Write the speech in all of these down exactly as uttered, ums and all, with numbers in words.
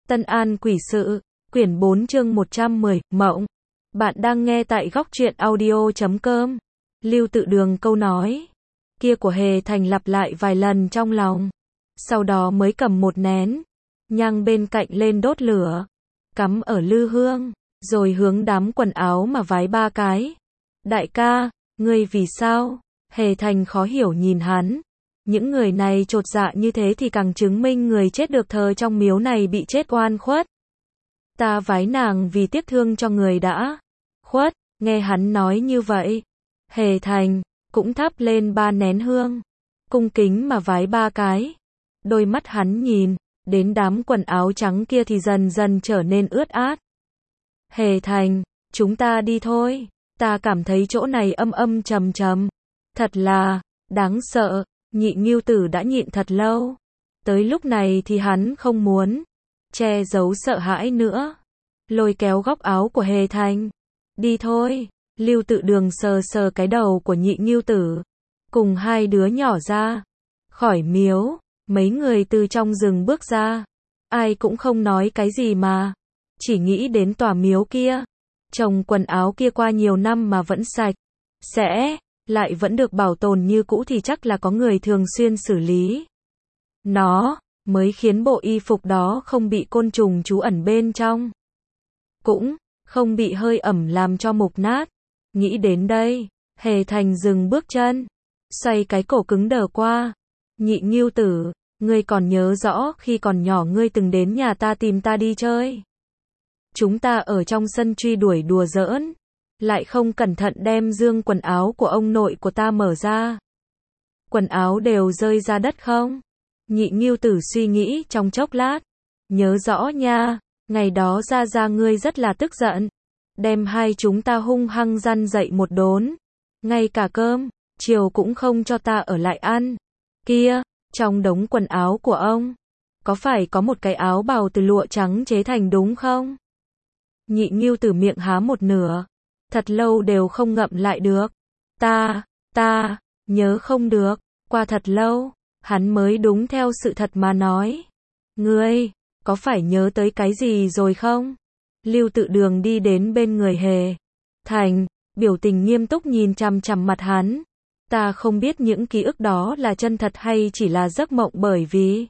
Tân An Quỷ Sự, quyển bốn chương một trăm mười, Mộng. Bạn đang nghe tại góc truyện audio chấm com. Lưu Tự Đường câu nói kia của Hề Thành lặp lại vài lần trong lòng. Sau đó mới cầm một nén nhang bên cạnh lên đốt lửa, cắm ở lư hương, rồi hướng đám quần áo mà vái ba cái. Đại ca, ngươi vì sao? Hề Thành khó hiểu nhìn hắn. Những người này chột dạ như thế thì càng chứng minh người chết được thờ trong miếu này bị chết oan khuất. Ta vái nàng vì tiếc thương cho người đã khuất. Nghe hắn nói như vậy, Hề Thành cũng thắp lên ba nén hương, cung kính mà vái ba cái. Đôi mắt hắn nhìn đến đám quần áo trắng kia thì dần dần trở nên ướt át. Hề Thành, chúng ta đi thôi. Ta cảm thấy chỗ này âm âm trầm trầm, thật là đáng sợ. Nhị Ngưu Tử đã nhịn thật lâu. Tới lúc này thì hắn không muốn che giấu sợ hãi nữa. Lôi kéo góc áo của Hề Thành. Đi thôi. Lưu Tự Đường sờ sờ cái đầu của Nhị Ngưu Tử, cùng hai đứa nhỏ ra khỏi miếu. Mấy người từ trong rừng bước ra. Ai cũng không nói cái gì mà chỉ nghĩ đến tòa miếu kia. Chồng quần áo kia qua nhiều năm mà vẫn sạch sẽ, lại vẫn được bảo tồn như cũ thì chắc là có người thường xuyên xử lý nó, mới khiến bộ y phục đó không bị côn trùng trú ẩn bên trong, cũng không bị hơi ẩm làm cho mục nát. Nghĩ đến đây, Hề Thành dừng bước chân, xoay cái cổ cứng đờ qua. Nhị Ngưu Tử, ngươi còn nhớ rõ khi còn nhỏ ngươi từng đến nhà ta tìm ta đi chơi? Chúng ta ở trong sân truy đuổi đùa giỡn, lại không cẩn thận đem dương quần áo của ông nội của ta mở ra. Quần áo đều rơi ra đất không? Nhị Ngưu Tử suy nghĩ trong chốc lát. Nhớ rõ nha, ngày đó ra ra ngươi rất là tức giận, đem hai chúng ta hung hăng răn dậy một đốn. Ngay cả cơm chiều cũng không cho ta ở lại ăn. Kia, trong đống quần áo của ông, có phải có một cái áo bào từ lụa trắng chế thành đúng không? Nhị Ngưu Tử miệng há một nửa, thật lâu đều không ngậm lại được. Ta, ta, nhớ không được. Qua thật lâu, hắn mới đúng theo sự thật mà nói. Ngươi, có phải nhớ tới cái gì rồi không? Lưu Tự Đường đi đến bên người Hề Thành, biểu tình nghiêm túc nhìn chằm chằm mặt hắn. Ta không biết những ký ức đó là chân thật hay chỉ là giấc mộng, bởi vì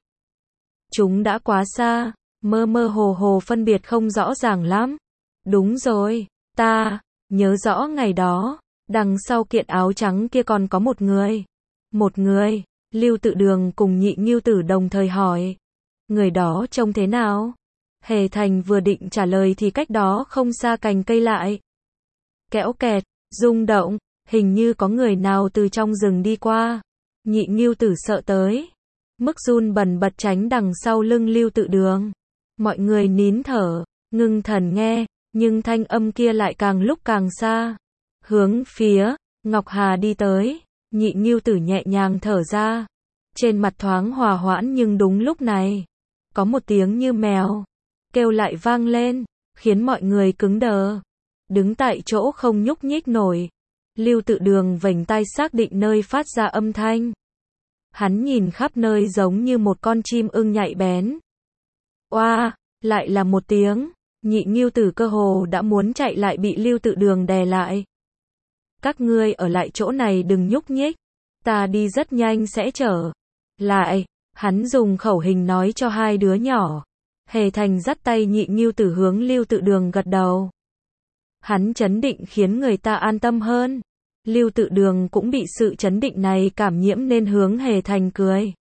chúng đã quá xa, mơ mơ hồ hồ phân biệt không rõ ràng lắm. Đúng rồi, ta nhớ rõ ngày đó, đằng sau kiện áo trắng kia còn có một người. Một người? Lưu Tự Đường cùng Nhị Ngưu Tử đồng thời hỏi. Người đó trông thế nào? Hề Thành vừa định trả lời thì cách đó không xa cành cây lại kéo kẹt, rung động, hình như có người nào từ trong rừng đi qua. Nhị Ngưu Tử sợ tới mức run bần bật tránh đằng sau lưng Lưu Tự Đường. Mọi người nín thở, ngưng thần nghe, nhưng thanh âm kia lại càng lúc càng xa, hướng phía Ngọc Hà đi tới. Nhị Ngưu Tử nhẹ nhàng thở ra, trên mặt thoáng hòa hoãn, nhưng đúng lúc này, có một tiếng như mèo kêu lại vang lên, khiến mọi người cứng đờ, đứng tại chỗ không nhúc nhích nổi. Lưu Tự Đường vểnh tai xác định nơi phát ra âm thanh. Hắn nhìn khắp nơi giống như một con chim ưng nhạy bén. Oa, lại là một tiếng. Nhị Ngưu Tử cơ hồ đã muốn chạy lại bị Lưu Tự Đường đè lại. Các ngươi ở lại chỗ này đừng nhúc nhích, ta đi rất nhanh sẽ trở lại. Hắn dùng khẩu hình nói cho hai đứa nhỏ. Hề Thành dắt tay Nhị Ngưu Tử hướng Lưu Tự Đường gật đầu. Hắn chấn định khiến người ta an tâm hơn. Lưu Tự Đường cũng bị sự chấn định này cảm nhiễm nên hướng Hề Thành cười.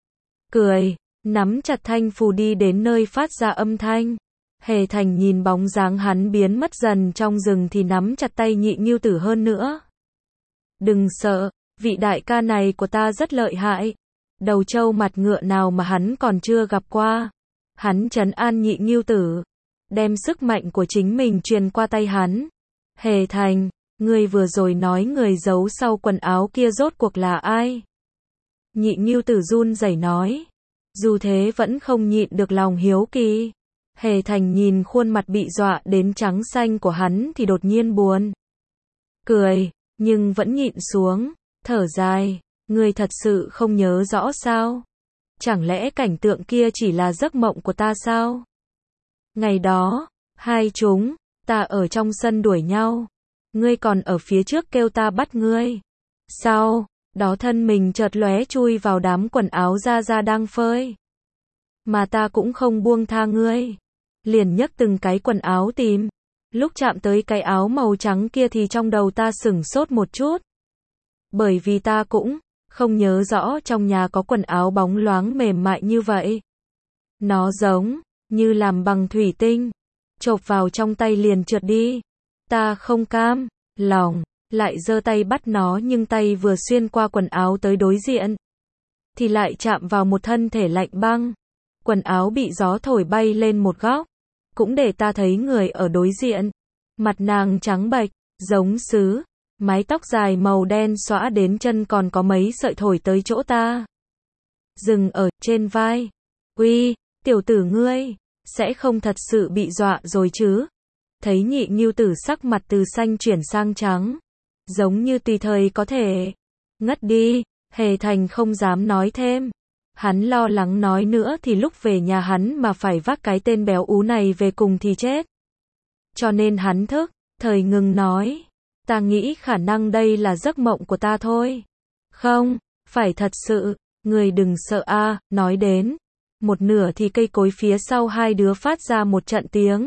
Cười, nắm chặt thanh phù đi đến nơi phát ra âm thanh. Hề Thành nhìn bóng dáng hắn biến mất dần trong rừng thì nắm chặt tay Nhị Ngưu Tử hơn nữa. Đừng sợ, vị đại ca này của ta rất lợi hại. Đầu trâu mặt ngựa nào mà hắn còn chưa gặp qua. Hắn trấn an Nhị Ngưu Tử, đem sức mạnh của chính mình truyền qua tay hắn. Hề Thành, ngươi vừa rồi nói người giấu sau quần áo kia rốt cuộc là ai? Nhị Ngưu Tử run rẩy nói. Dù thế vẫn không nhịn được lòng hiếu kỳ. Hề Thành nhìn khuôn mặt bị dọa đến trắng xanh của hắn thì đột nhiên buồn cười, nhưng vẫn nhịn xuống, thở dài. Ngươi thật sự không nhớ rõ sao? Chẳng lẽ cảnh tượng kia chỉ là giấc mộng của ta sao? Ngày đó, hai chúng, ta ở trong sân đuổi nhau. Ngươi còn ở phía trước kêu ta bắt ngươi. Sau đó thân mình chợt lóe chui vào đám quần áo Gia Gia đang phơi. Mà ta cũng không buông tha ngươi. Liền nhấc từng cái quần áo tìm. Lúc chạm tới cái áo màu trắng kia thì trong đầu ta sửng sốt một chút. Bởi vì ta cũng không nhớ rõ trong nhà có quần áo bóng loáng mềm mại như vậy. Nó giống như làm bằng thủy tinh, chộp vào trong tay liền trượt đi. Ta không cam lòng, lại giơ tay bắt nó nhưng tay vừa xuyên qua quần áo tới đối diện, thì lại chạm vào một thân thể lạnh băng. Quần áo bị gió thổi bay lên một góc, cũng để ta thấy người ở đối diện. Mặt nàng trắng bệch, giống sứ, mái tóc dài màu đen xõa đến chân còn có mấy sợi thổi tới chỗ ta. Dừng ở trên vai. Uy, tiểu tử ngươi, sẽ không thật sự bị dọa rồi chứ? Thấy Nhị Ngưu Tử sắc mặt từ xanh chuyển sang trắng, giống như tùy thời có thể ngất đi. Hề Thành không dám nói thêm. Hắn lo lắng nói nữa thì lúc về nhà hắn mà phải vác cái tên béo ú này về cùng thì chết. Cho nên hắn thức thời ngừng nói. Ta nghĩ khả năng đây là giấc mộng của ta thôi. Không, phải thật sự. Người đừng sợ a. Nói đến một nửa thì cây cối phía sau hai đứa phát ra một trận tiếng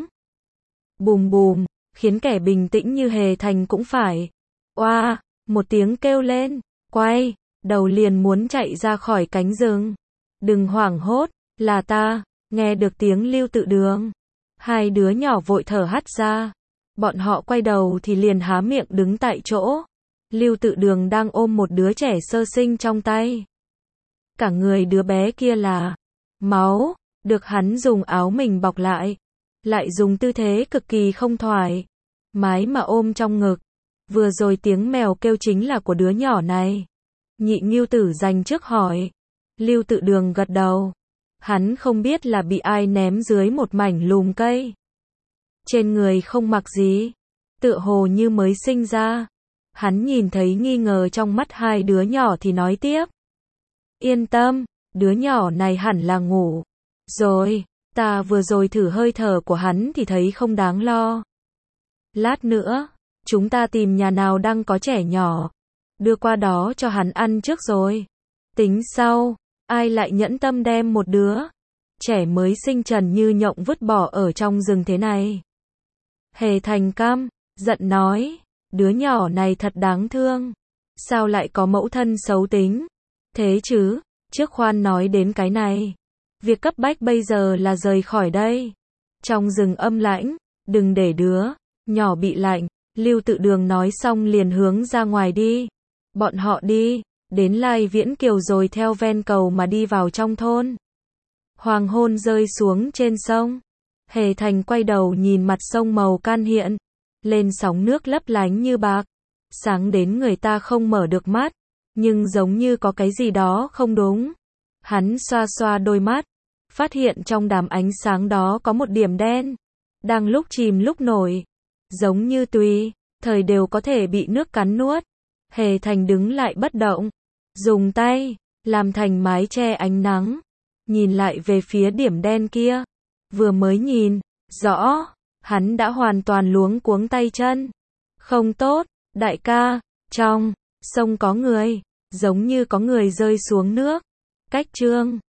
bùm bùm, khiến kẻ bình tĩnh như Hề Thành cũng phải oa, một tiếng kêu lên, quay đầu liền muốn chạy ra khỏi cánh rừng. Đừng hoảng hốt, là ta. Nghe được tiếng Lưu Tự Đường, hai đứa nhỏ vội thở hắt ra. Bọn họ quay đầu thì liền há miệng đứng tại chỗ. Lưu Tự Đường đang ôm một đứa trẻ sơ sinh trong tay. Cả người đứa bé kia là máu, được hắn dùng áo mình bọc lại, lại dùng tư thế cực kỳ không thoải mái mà ôm trong ngực. Vừa rồi tiếng mèo kêu chính là của đứa nhỏ này. Nhị Ngưu Tử dành trước hỏi. Lưu Tự Đường gật đầu. Hắn không biết là bị ai ném dưới một mảnh lùm cây. Trên người không mặc gì, tựa hồ như mới sinh ra. Hắn nhìn thấy nghi ngờ trong mắt hai đứa nhỏ thì nói tiếp. Yên tâm, đứa nhỏ này hẳn là ngủ rồi, ta vừa rồi thử hơi thở của hắn thì thấy không đáng lo. Lát nữa, chúng ta tìm nhà nào đang có trẻ nhỏ, đưa qua đó cho hắn ăn trước rồi. Tính sau, ai lại nhẫn tâm đem một đứa trẻ mới sinh trần như nhộng vứt bỏ ở trong rừng thế này. Hề Thành căm giận nói, đứa nhỏ này thật đáng thương. Sao lại có mẫu thân xấu tính thế chứ? Trước khoan nói đến cái này. Việc cấp bách bây giờ là rời khỏi đây. Trong rừng âm lãnh, đừng để đứa nhỏ bị lạnh. Lưu Tự Đường nói xong liền hướng ra ngoài đi. Bọn họ đi đến Lai Viễn Kiều rồi theo ven cầu mà đi vào trong thôn. Hoàng hôn rơi xuống trên sông. Hề Thành quay đầu nhìn mặt sông màu can hiện lên, sóng nước lấp lánh như bạc, sáng đến người ta không mở được mắt, nhưng giống như có cái gì đó không đúng. Hắn xoa xoa đôi mắt, phát hiện trong đám ánh sáng đó có một điểm đen, đang lúc chìm lúc nổi, giống như tùy thời đều có thể bị nước cắn nuốt. Hề Thành đứng lại bất động, dùng tay làm thành mái che ánh nắng, nhìn lại về phía điểm đen kia. Vừa mới nhìn rõ, hắn đã hoàn toàn luống cuống tay chân. Không tốt, đại ca, trong sông có người, giống như có người rơi xuống nước. Cách Trương